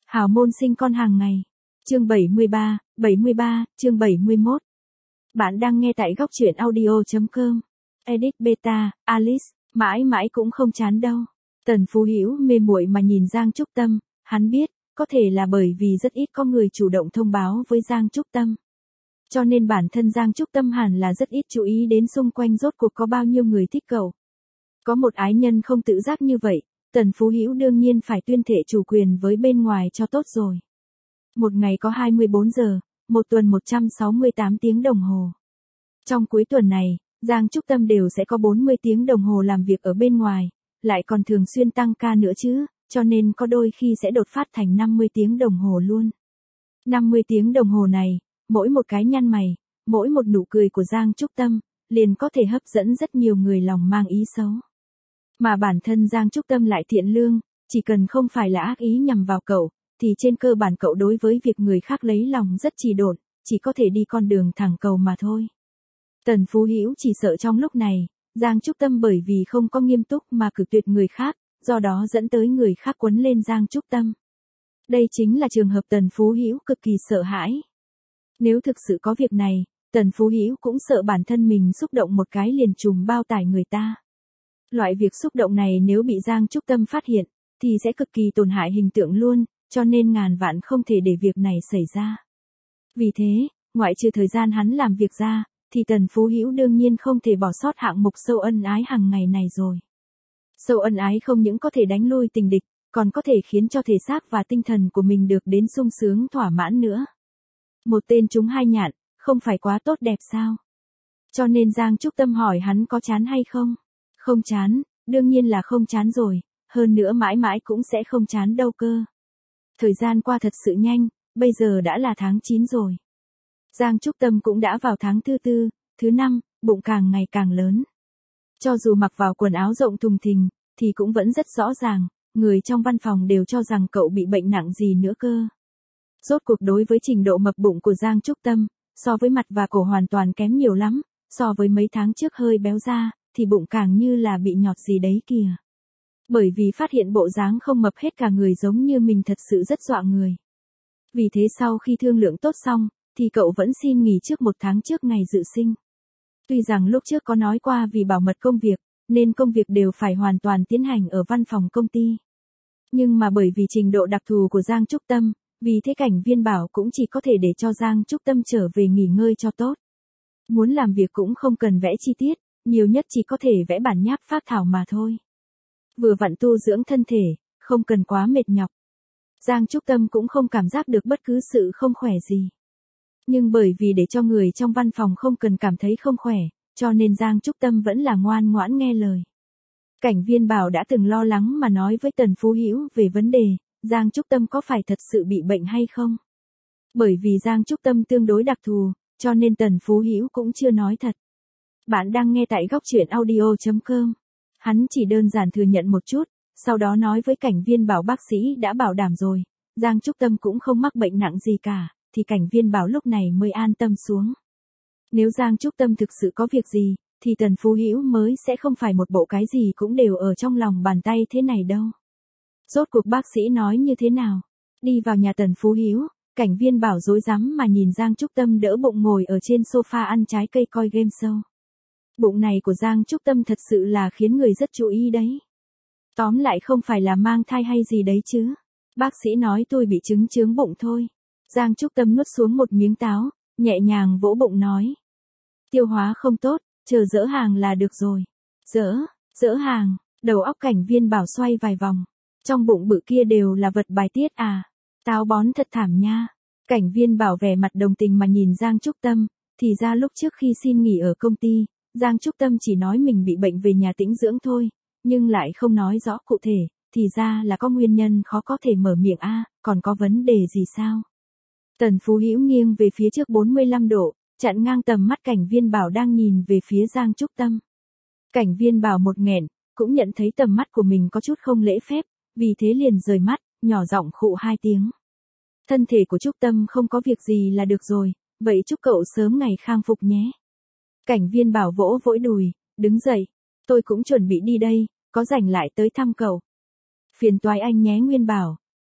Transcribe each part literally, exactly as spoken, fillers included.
Hào môn sinh con hàng ngày. Chương bảy mươi ba, bảy mươi ba, chương bảy mươi mốt. Bạn đang nghe tại góc truyện audio chấm com. Edit beta, Alice, mãi mãi cũng không chán đâu. Tần Phú Hữu mê muội mà nhìn Giang Trúc Tâm, hắn biết, có thể là bởi vì rất ít có người chủ động thông báo với Giang Trúc Tâm. Cho nên bản thân Giang Trúc Tâm hẳn là rất ít chú ý đến xung quanh rốt cuộc có bao nhiêu người thích cậu. Có một ái nhân không tự giác như vậy, Tần Phú Hữu đương nhiên phải tuyên thệ chủ quyền với bên ngoài cho tốt rồi. Một ngày có hai mươi bốn giờ, một tuần một trăm sáu mươi tám tiếng đồng hồ. Trong cuối tuần này, Giang Trúc Tâm đều sẽ có bốn mươi tiếng đồng hồ làm việc ở bên ngoài, lại còn thường xuyên tăng ca nữa chứ, cho nên có đôi khi sẽ đột phát thành năm mươi tiếng đồng hồ luôn. năm mươi tiếng đồng hồ này, mỗi một cái nhăn mày, mỗi một nụ cười của Giang Trúc Tâm, liền có thể hấp dẫn rất nhiều người lòng mang ý xấu. Mà bản thân Giang Trúc Tâm lại thiện lương, chỉ cần không phải là ác ý nhằm vào cậu, thì trên cơ bản cậu đối với việc người khác lấy lòng rất trì độn, chỉ có thể đi con đường thẳng cầu mà thôi. Tần Phú Hữu chỉ sợ trong lúc này, Giang Trúc Tâm bởi vì không có nghiêm túc mà cự tuyệt người khác, do đó dẫn tới người khác quấn lên Giang Trúc Tâm. Đây chính là trường hợp Tần Phú Hữu cực kỳ sợ hãi. Nếu thực sự có việc này, Tần Phú Hữu cũng sợ bản thân mình xúc động một cái liền trùm bao tải người ta. Loại việc xúc động này nếu bị Giang Trúc Tâm phát hiện, thì sẽ cực kỳ tổn hại hình tượng luôn, cho nên ngàn vạn không thể để việc này xảy ra. Vì thế, ngoại trừ thời gian hắn làm việc ra, thì Tần Phú Hữu đương nhiên không thể bỏ sót hạng mục sâu ân ái hàng ngày này rồi. Sâu ân ái không những có thể đánh lui tình địch, còn có thể khiến cho thể xác và tinh thần của mình được đến sung sướng thỏa mãn nữa. Một tên trúng hai nhạn, không phải quá tốt đẹp sao? Cho nên Giang Trúc Tâm hỏi hắn có chán hay không? Không chán, đương nhiên là không chán rồi, hơn nữa mãi mãi cũng sẽ không chán đâu cơ. Thời gian qua thật sự nhanh, bây giờ đã là tháng chín rồi. Giang Trúc Tâm cũng đã vào tháng thứ tư, thứ năm, bụng càng ngày càng lớn. Cho dù mặc vào quần áo rộng thùng thình, thì cũng vẫn rất rõ ràng, người trong văn phòng đều cho rằng cậu bị bệnh nặng gì nữa cơ. Rốt cuộc đối với trình độ mập bụng của Giang Trúc Tâm, so với mặt và cổ hoàn toàn kém nhiều lắm, so với mấy tháng trước hơi béo ra, thì bụng càng như là bị nhọt gì đấy kìa. Bởi vì phát hiện bộ dáng không mập hết cả người giống như mình thật sự rất dọa người. Vì thế sau khi thương lượng tốt xong, thì cậu vẫn xin nghỉ trước một tháng trước ngày dự sinh. Tuy rằng lúc trước có nói qua vì bảo mật công việc, nên công việc đều phải hoàn toàn tiến hành ở văn phòng công ty. Nhưng mà bởi vì trình độ đặc thù của Giang Trúc Tâm, vì thế Cảnh Viên bảo cũng chỉ có thể để cho Giang Trúc Tâm trở về nghỉ ngơi cho tốt. Muốn làm việc cũng không cần vẽ chi tiết, nhiều nhất chỉ có thể vẽ bản nháp phác thảo mà thôi. Vừa vặn tu dưỡng thân thể, không cần quá mệt nhọc. Giang Trúc Tâm cũng không cảm giác được bất cứ sự không khỏe gì. Nhưng bởi vì để cho người trong văn phòng không cần cảm thấy không khỏe, cho nên Giang Trúc Tâm vẫn là ngoan ngoãn nghe lời. Cảnh Viên bảo đã từng lo lắng mà nói với Tần Phú Hữu về vấn đề, Giang Trúc Tâm có phải thật sự bị bệnh hay không? Bởi vì Giang Trúc Tâm tương đối đặc thù, cho nên Tần Phú Hữu cũng chưa nói thật. Bạn đang nghe tại góc truyện audio chấm com. Hắn chỉ đơn giản thừa nhận một chút, sau đó nói với Cảnh Viên bảo bác sĩ đã bảo đảm rồi, Giang Trúc Tâm cũng không mắc bệnh nặng gì cả, thì Cảnh Viên bảo lúc này mới an tâm xuống. Nếu Giang Trúc Tâm thực sự có việc gì, thì Tần Phú Hữu mới sẽ không phải một bộ cái gì cũng đều ở trong lòng bàn tay thế này đâu. Rốt cuộc bác sĩ nói như thế nào? Đi vào nhà Tần Phú Hữu, Cảnh Viên bảo rối rắm mà nhìn Giang Trúc Tâm đỡ bụng ngồi ở trên sofa ăn trái cây coi game show. Bụng này của Giang Trúc Tâm thật sự là khiến người rất chú ý đấy. Tóm lại không phải là mang thai hay gì đấy chứ. Bác sĩ nói tôi bị trứng chướng bụng thôi. Giang Trúc Tâm nuốt xuống một miếng táo, nhẹ nhàng vỗ bụng nói. Tiêu hóa không tốt, chờ dỡ hàng là được rồi. Dỡ, dỡ hàng, đầu óc Cảnh Viên bảo xoay vài vòng. Trong bụng bự kia đều là vật bài tiết à. Táo bón thật thảm nha. Cảnh Viên bảo vẻ mặt đồng tình mà nhìn Giang Trúc Tâm, thì ra lúc trước khi xin nghỉ ở công ty, Giang Trúc Tâm chỉ nói mình bị bệnh về nhà tĩnh dưỡng thôi, nhưng lại không nói rõ cụ thể, thì ra là có nguyên nhân khó có thể mở miệng a, à, còn có vấn đề gì sao? Tần Phú Hữu nghiêng về phía trước bốn mươi lăm độ, chặn ngang tầm mắt Cảnh Viên bảo đang nhìn về phía Giang Trúc Tâm. Cảnh Viên bảo một nghẹn, cũng nhận thấy tầm mắt của mình có chút không lễ phép, vì thế liền rời mắt, nhỏ giọng khụ hai tiếng. Thân thể của Trúc Tâm không có việc gì là được rồi, vậy chúc cậu sớm ngày khang phục nhé. Cảnh Viên bảo vỗ vỗ đùi, đứng dậy, tôi cũng chuẩn bị đi đây, có rảnh lại tới thăm cậu. Phiền toái anh nhé Nguyên bảo,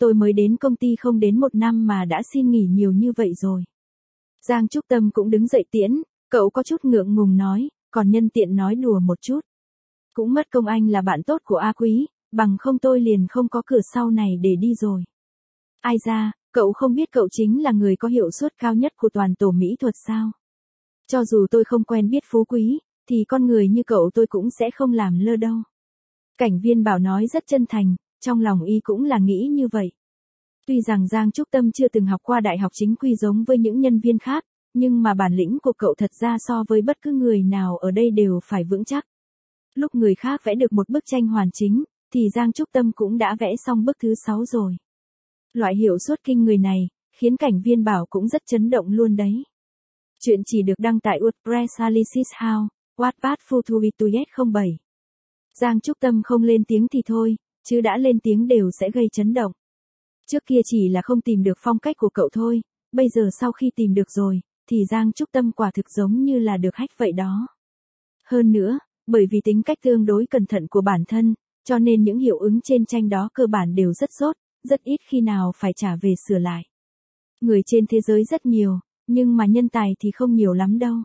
tôi mới đến công ty không đến một năm mà đã xin nghỉ nhiều như vậy rồi. Giang Trúc Tâm cũng đứng dậy tiễn, cậu có chút ngượng ngùng nói, còn nhân tiện nói đùa một chút. Cũng mất công anh là bạn tốt của A Quý, bằng không tôi liền không có cửa sau này để đi rồi. Ai ra, cậu không biết cậu chính là người có hiệu suất cao nhất của toàn tổ mỹ thuật sao? Cho dù tôi không quen biết Phú Quý, thì con người như cậu tôi cũng sẽ không làm lơ đâu. Cảnh Viên Bảo nói rất chân thành, trong lòng y cũng là nghĩ như vậy. Tuy rằng Giang Trúc Tâm chưa từng học qua đại học chính quy giống với những nhân viên khác, nhưng mà bản lĩnh của cậu thật ra so với bất cứ người nào ở đây đều phải vững chắc. Lúc người khác vẽ được một bức tranh hoàn chính, thì Giang Trúc Tâm cũng đã vẽ xong bức thứ sáu rồi. Loại hiệu suất kinh người này, khiến Cảnh Viên Bảo cũng rất chấn động luôn đấy. Chuyện chỉ được đăng tại WordPress Alice's House, Wattpad Futuituet không bảy. Giang Trúc Tâm không lên tiếng thì thôi, chứ đã lên tiếng đều sẽ gây chấn động. Trước kia chỉ là không tìm được phong cách của cậu thôi, bây giờ sau khi tìm được rồi, thì Giang Trúc Tâm quả thực giống như là được hack vậy đó. Hơn nữa, bởi vì tính cách tương đối cẩn thận của bản thân, cho nên những hiệu ứng trên tranh đó cơ bản đều rất dốt, rất ít khi nào phải trả về sửa lại. Người trên thế giới rất nhiều, nhưng mà nhân tài thì không nhiều lắm đâu.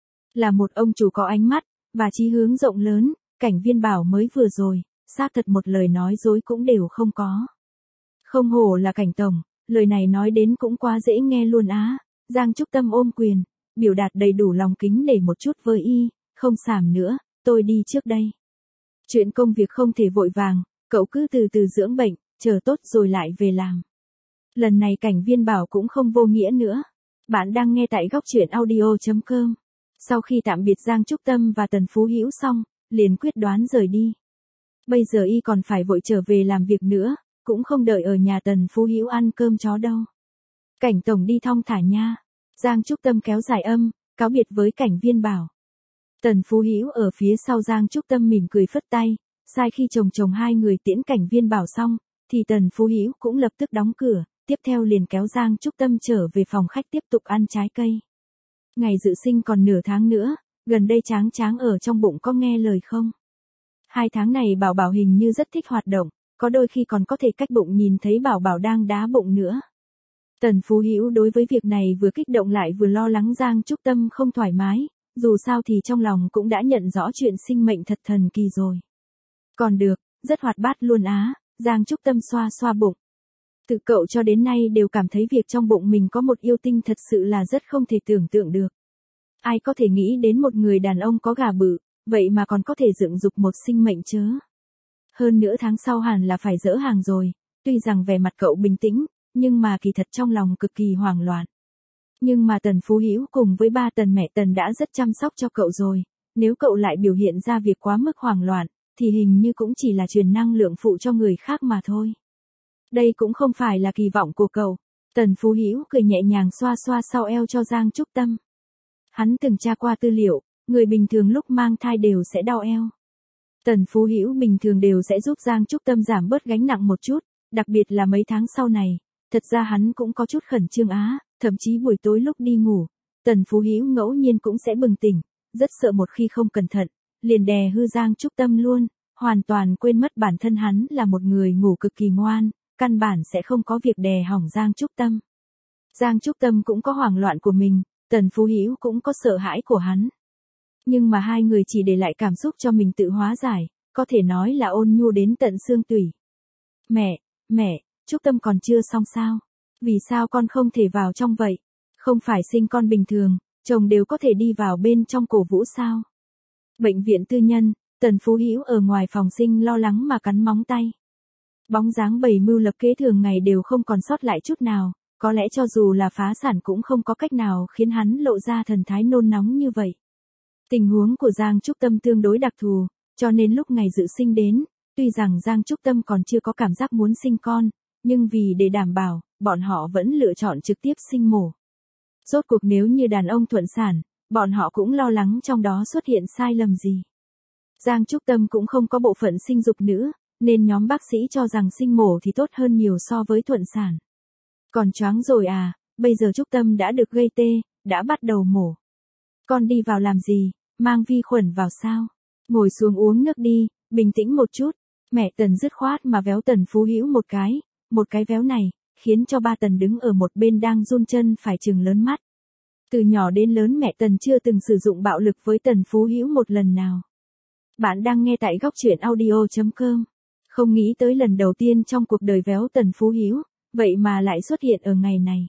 Là một ông chủ có ánh mắt, và chí hướng rộng lớn, Cảnh Viên Bảo mới vừa rồi, xác thật một lời nói dối cũng đều không có. Không hổ là Cảnh Tổng, lời này nói đến cũng quá dễ nghe luôn á. Giang Trúc Tâm ôm quyền, biểu đạt đầy đủ lòng kính nể một chút với y, không xàm nữa, tôi đi trước đây. Chuyện công việc không thể vội vàng, cậu cứ từ từ dưỡng bệnh, chờ tốt rồi lại về làm. Lần này Cảnh Viên Bảo cũng không vô nghĩa nữa. Bạn đang nghe tại góc truyện audio chấm com. Sau khi tạm biệt Giang Trúc Tâm và Tần Phú Hữu xong, liền quyết đoán rời đi. Bây giờ y còn phải vội trở về làm việc nữa, cũng không đợi ở nhà Tần Phú Hữu ăn cơm chó đâu. Cảnh Tổng đi thong thả nha. Giang Trúc Tâm kéo dài âm, cáo biệt với Cảnh Viên Bảo. Tần Phú Hữu ở phía sau Giang Trúc Tâm mỉm cười phất tay, sai khi chồng chồng hai người tiễn Cảnh Viên Bảo xong, thì Tần Phú Hữu cũng lập tức đóng cửa, tiếp theo liền kéo Giang Trúc Tâm trở về phòng khách tiếp tục ăn trái cây. Ngày dự sinh còn nửa tháng nữa, gần đây Tráng Tráng ở trong bụng có nghe lời không? Hai tháng này Bảo Bảo hình như rất thích hoạt động, có đôi khi còn có thể cách bụng nhìn thấy Bảo Bảo đang đá bụng nữa. Tần Phú Hữu đối với việc này vừa kích động lại vừa lo lắng Giang Trúc Tâm không thoải mái, dù sao thì trong lòng cũng đã nhận rõ chuyện sinh mệnh thật thần kỳ rồi. Còn được, rất hoạt bát luôn á, Giang Trúc Tâm xoa xoa bụng. Từ cậu cho đến nay đều cảm thấy việc trong bụng mình có một yêu tinh thật sự là rất không thể tưởng tượng được. Ai có thể nghĩ đến một người đàn ông có gà bự, vậy mà còn có thể dựng dục một sinh mệnh chớ. Hơn nữa tháng sau hẳn là phải dỡ hàng rồi, tuy rằng vẻ mặt cậu bình tĩnh, nhưng mà kỳ thật trong lòng cực kỳ hoảng loạn. Nhưng mà Tần Phú Hữu cùng với ba Tần mẹ Tần đã rất chăm sóc cho cậu rồi, nếu cậu lại biểu hiện ra việc quá mức hoảng loạn, thì hình như cũng chỉ là truyền năng lượng phụ cho người khác mà thôi. Đây cũng không phải là kỳ vọng của cậu. Tần Phú Hữu cười nhẹ nhàng xoa xoa sau eo cho Giang Trúc Tâm. Hắn từng tra qua tư liệu, người bình thường lúc mang thai đều sẽ đau eo. Tần Phú Hữu bình thường đều sẽ giúp Giang Trúc Tâm giảm bớt gánh nặng một chút, đặc biệt là mấy tháng sau này, thật ra hắn cũng có chút khẩn trương á, thậm chí buổi tối lúc đi ngủ, Tần Phú Hữu ngẫu nhiên cũng sẽ bừng tỉnh, rất sợ một khi không cẩn thận, liền đè hư Giang Trúc Tâm luôn, hoàn toàn quên mất bản thân hắn là một người ngủ cực kỳ ngoan, căn bản sẽ không có việc đè hỏng Giang Trúc Tâm. Giang Trúc Tâm cũng có hoảng loạn của mình, Tần Phú Hữu cũng có sợ hãi của hắn. Nhưng mà hai người chỉ để lại cảm xúc cho mình tự hóa giải, có thể nói là ôn nhu đến tận xương tủy. Mẹ, mẹ, Trúc Tâm còn chưa xong sao? Vì sao con không thể vào trong vậy? Không phải sinh con bình thường, chồng đều có thể đi vào bên trong cổ vũ sao? Bệnh viện tư nhân, Tần Phú Hữu ở ngoài phòng sinh lo lắng mà cắn móng tay. Bóng dáng bày mưu lập kế thường ngày đều không còn sót lại chút nào, có lẽ cho dù là phá sản cũng không có cách nào khiến hắn lộ ra thần thái nôn nóng như vậy. Tình huống của Giang Trúc Tâm tương đối đặc thù, cho nên lúc ngày dự sinh đến, tuy rằng Giang Trúc Tâm còn chưa có cảm giác muốn sinh con, nhưng vì để đảm bảo, bọn họ vẫn lựa chọn trực tiếp sinh mổ. Rốt cuộc nếu như đàn ông thuận sản, bọn họ cũng lo lắng trong đó xuất hiện sai lầm gì. Giang Trúc Tâm cũng không có bộ phận sinh dục nữa, nên nhóm bác sĩ cho rằng sinh mổ thì tốt hơn nhiều so với thuận sản. Còn choáng rồi à, bây giờ Trúc Tâm đã được gây tê, đã bắt đầu mổ. Con đi vào làm gì, mang vi khuẩn vào sao? Ngồi xuống uống nước đi, bình tĩnh một chút. Mẹ Tần dứt khoát mà véo Tần Phú Hữu một cái, một cái véo này, khiến cho ba Tần đứng ở một bên đang run chân phải trừng lớn mắt. Từ nhỏ đến lớn mẹ Tần chưa từng sử dụng bạo lực với Tần Phú Hữu một lần nào. Bạn đang nghe tại góc truyện audio.com. Không nghĩ tới lần đầu tiên trong cuộc đời véo Tần Phú Hữu, vậy mà lại xuất hiện ở ngày này.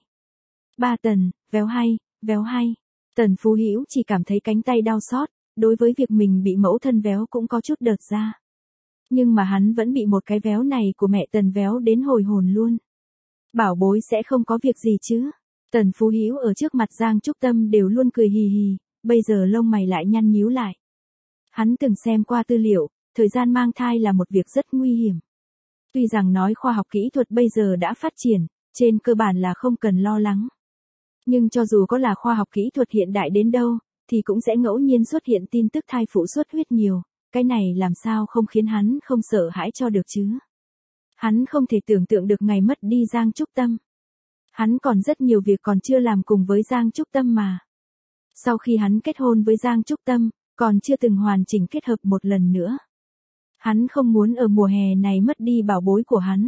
Ba Tần, véo hay, véo hay. Tần Phú Hữu chỉ cảm thấy cánh tay đau xót, đối với việc mình bị mẫu thân véo cũng có chút đợt ra. Nhưng mà hắn vẫn bị một cái véo này của mẹ Tần véo đến hồi hồn luôn. Bảo bối sẽ không có việc gì chứ. Tần Phú Hữu ở trước mặt Giang Trúc Tâm đều luôn cười hì hì, bây giờ lông mày lại nhăn nhíu lại. Hắn từng xem qua tư liệu, thời gian mang thai là một việc rất nguy hiểm. Tuy rằng nói khoa học kỹ thuật bây giờ đã phát triển, trên cơ bản là không cần lo lắng. Nhưng cho dù có là khoa học kỹ thuật hiện đại đến đâu, thì cũng sẽ ngẫu nhiên xuất hiện tin tức thai phụ xuất huyết nhiều, cái này làm sao không khiến hắn không sợ hãi cho được chứ. Hắn không thể tưởng tượng được ngày mất đi Giang Trúc Tâm. Hắn còn rất nhiều việc còn chưa làm cùng với Giang Trúc Tâm mà. Sau khi hắn kết hôn với Giang Trúc Tâm, còn chưa từng hoàn chỉnh kết hợp một lần nữa. Hắn không muốn ở mùa hè này mất đi bảo bối của hắn.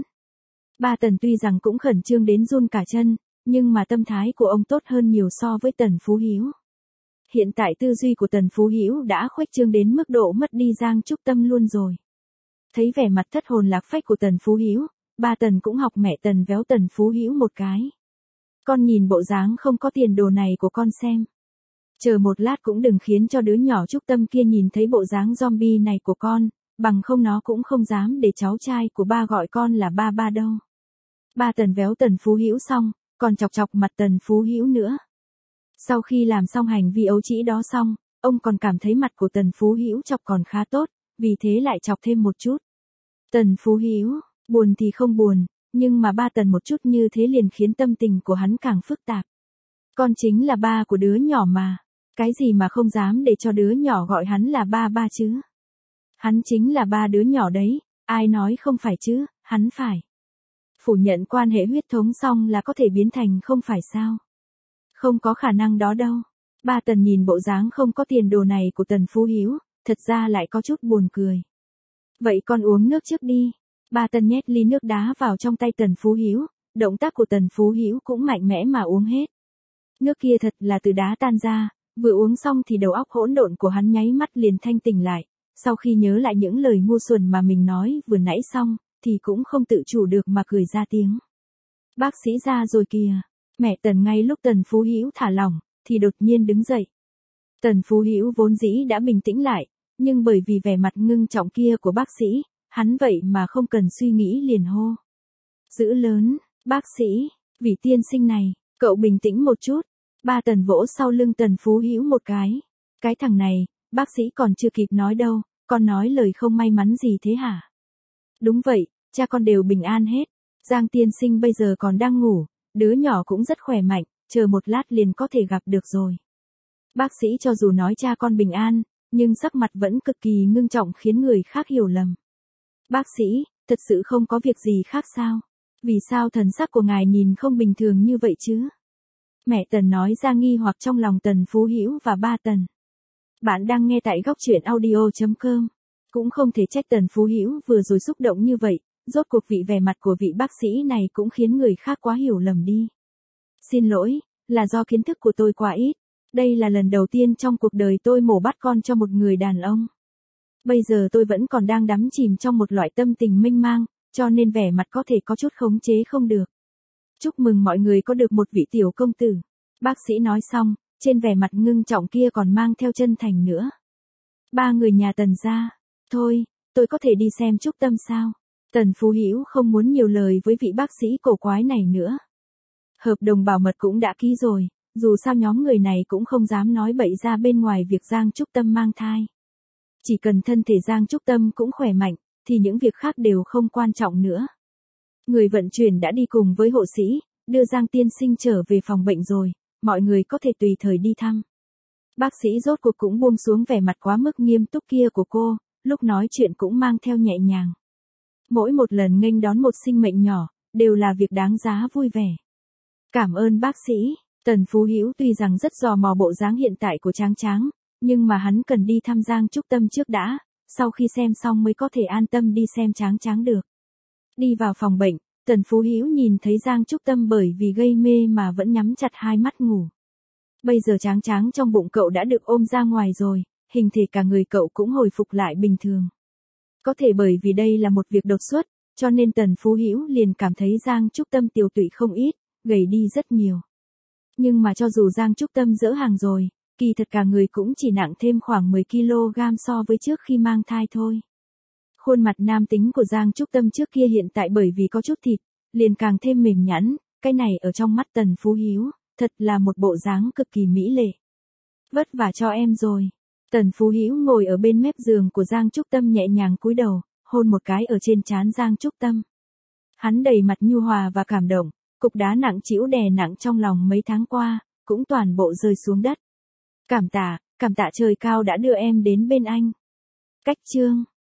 Ba Tần tuy rằng cũng khẩn trương đến run cả chân, nhưng mà tâm thái của ông tốt hơn nhiều so với Tần Phú Hữu. Hiện tại tư duy của Tần Phú Hữu đã khuếch trương đến mức độ mất đi Giang Trúc Tâm luôn rồi. Thấy vẻ mặt thất hồn lạc phách của Tần Phú Hữu, ba Tần cũng học mẹ Tần véo Tần Phú Hữu một cái. Con nhìn bộ dáng không có tiền đồ này của con xem. Chờ một lát cũng đừng khiến cho đứa nhỏ Trúc Tâm kia nhìn thấy bộ dáng zombie này của con, bằng không nó cũng không dám để cháu trai của ba gọi con là ba ba đâu. Ba Tần véo Tần Phú Hữu xong, còn chọc chọc mặt Tần Phú Hữu nữa. Sau khi làm xong hành vi ấu trĩ đó xong, ông còn cảm thấy mặt của Tần Phú Hữu chọc còn khá tốt, vì thế lại chọc thêm một chút. Tần Phú Hữu, buồn thì không buồn, nhưng mà ba Tần một chút như thế liền khiến tâm tình của hắn càng phức tạp. Con chính là ba của đứa nhỏ mà, cái gì mà không dám để cho đứa nhỏ gọi hắn là ba ba chứ. Hắn chính là ba đứa nhỏ đấy, ai nói không phải chứ, hắn phải. Phủ nhận quan hệ huyết thống xong là có thể biến thành không phải sao. Không có khả năng đó đâu. Ba Tần nhìn bộ dáng không có tiền đồ này của Tần Phú Hữu, thật ra lại có chút buồn cười. Vậy con uống nước trước đi. Ba Tần nhét ly nước đá vào trong tay Tần Phú Hữu, động tác của Tần Phú Hữu cũng mạnh mẽ mà uống hết. Nước kia thật là từ đá tan ra, vừa uống xong thì đầu óc hỗn độn của hắn nháy mắt liền thanh tỉnh lại, sau khi nhớ lại những lời ngu xuẩn mà mình nói vừa nãy xong, thì cũng không tự chủ được mà cười ra tiếng. Bác sĩ ra rồi kìa. Mẹ Tần ngay lúc Tần Phú Hữu thả lỏng, thì đột nhiên đứng dậy. Tần Phú Hữu vốn dĩ đã bình tĩnh lại, nhưng bởi vì vẻ mặt ngưng trọng kia của bác sĩ, hắn vậy mà không cần suy nghĩ liền hô. Dữ lớn, bác sĩ, vị tiên sinh này, cậu bình tĩnh một chút. Ba Tần vỗ sau lưng Tần Phú Hữu một cái. Cái thằng này, bác sĩ còn chưa kịp nói đâu, con nói lời không may mắn gì thế hả? Đúng vậy, cha con đều bình an hết. Giang tiên sinh bây giờ còn đang ngủ, đứa nhỏ cũng rất khỏe mạnh, chờ một lát liền có thể gặp được rồi. Bác sĩ cho dù nói cha con bình an, nhưng sắc mặt vẫn cực kỳ ngưng trọng khiến người khác hiểu lầm. Bác sĩ, thật sự không có việc gì khác sao? Vì sao thần sắc của ngài nhìn không bình thường như vậy chứ? Mẹ Tần nói ra nghi hoặc trong lòng Tần Phú Hữu và ba Tần. Bạn đang nghe tại góc truyện audio.com. Cũng không thể trách Tần Phú Hữu vừa rồi xúc động như vậy, rốt cuộc vị vẻ mặt của vị bác sĩ này cũng khiến người khác quá hiểu lầm đi. Xin lỗi, là do kiến thức của tôi quá ít. Đây là lần đầu tiên trong cuộc đời tôi mổ bắt con cho một người đàn ông. Bây giờ tôi vẫn còn đang đắm chìm trong một loại tâm tình mênh mang, cho nên vẻ mặt có thể có chút khống chế không được. Chúc mừng mọi người có được một vị tiểu công tử. Bác sĩ nói xong, trên vẻ mặt ngưng trọng kia còn mang theo chân thành nữa. Ba người nhà Tần ra. Thôi, tôi có thể đi xem Trúc Tâm sao? Tần Phú Hữu không muốn nhiều lời với vị bác sĩ cổ quái này nữa. Hợp đồng bảo mật cũng đã ký rồi, dù sao nhóm người này cũng không dám nói bậy ra bên ngoài việc Giang Trúc Tâm mang thai. Chỉ cần thân thể Giang Trúc Tâm cũng khỏe mạnh, thì những việc khác đều không quan trọng nữa. Người vận chuyển đã đi cùng với hộ sĩ, đưa Giang tiên sinh trở về phòng bệnh rồi, mọi người có thể tùy thời đi thăm. Bác sĩ rốt cuộc cũng buông xuống vẻ mặt quá mức nghiêm túc kia của cô, lúc nói chuyện cũng mang theo nhẹ nhàng. Mỗi một lần nghênh đón một sinh mệnh nhỏ, đều là việc đáng giá vui vẻ. Cảm ơn bác sĩ. Tần Phú Hữu tuy rằng rất dò mò bộ dáng hiện tại của Tráng Tráng, nhưng mà hắn cần đi thăm Giang Trúc Tâm trước đã, sau khi xem xong mới có thể an tâm đi xem Tráng Tráng được. Đi vào phòng bệnh, Tần Phú Hữu nhìn thấy Giang Trúc Tâm bởi vì gây mê mà vẫn nhắm chặt hai mắt ngủ. Bây giờ tráng tráng trong bụng cậu đã được ôm ra ngoài rồi, hình thể cả người cậu cũng hồi phục lại bình thường. Có thể bởi vì đây là một việc đột xuất, cho nên Tần Phú Hữu liền cảm thấy Giang Trúc Tâm tiều tụy không ít, gầy đi rất nhiều. Nhưng mà cho dù Giang Trúc Tâm dỡ hàng rồi, kỳ thật cả người cũng chỉ nặng thêm khoảng mười ki lô gam so với trước khi mang thai thôi. Khuôn mặt nam tính của Giang Trúc Tâm trước kia hiện tại bởi vì có chút thịt, liền càng thêm mềm nhẵn, cái này ở trong mắt Tần Phú Hữu, thật là một bộ dáng cực kỳ mỹ lệ. Vất vả cho em rồi. Tần Phú Hữu ngồi ở bên mép giường của Giang Trúc Tâm nhẹ nhàng cúi đầu, hôn một cái ở trên trán Giang Trúc Tâm. Hắn đầy mặt nhu hòa và cảm động, cục đá nặng trĩu đè nặng trong lòng mấy tháng qua, cũng toàn bộ rơi xuống đất. Cảm tạ, cảm tạ trời cao đã đưa em đến bên anh. Cách chương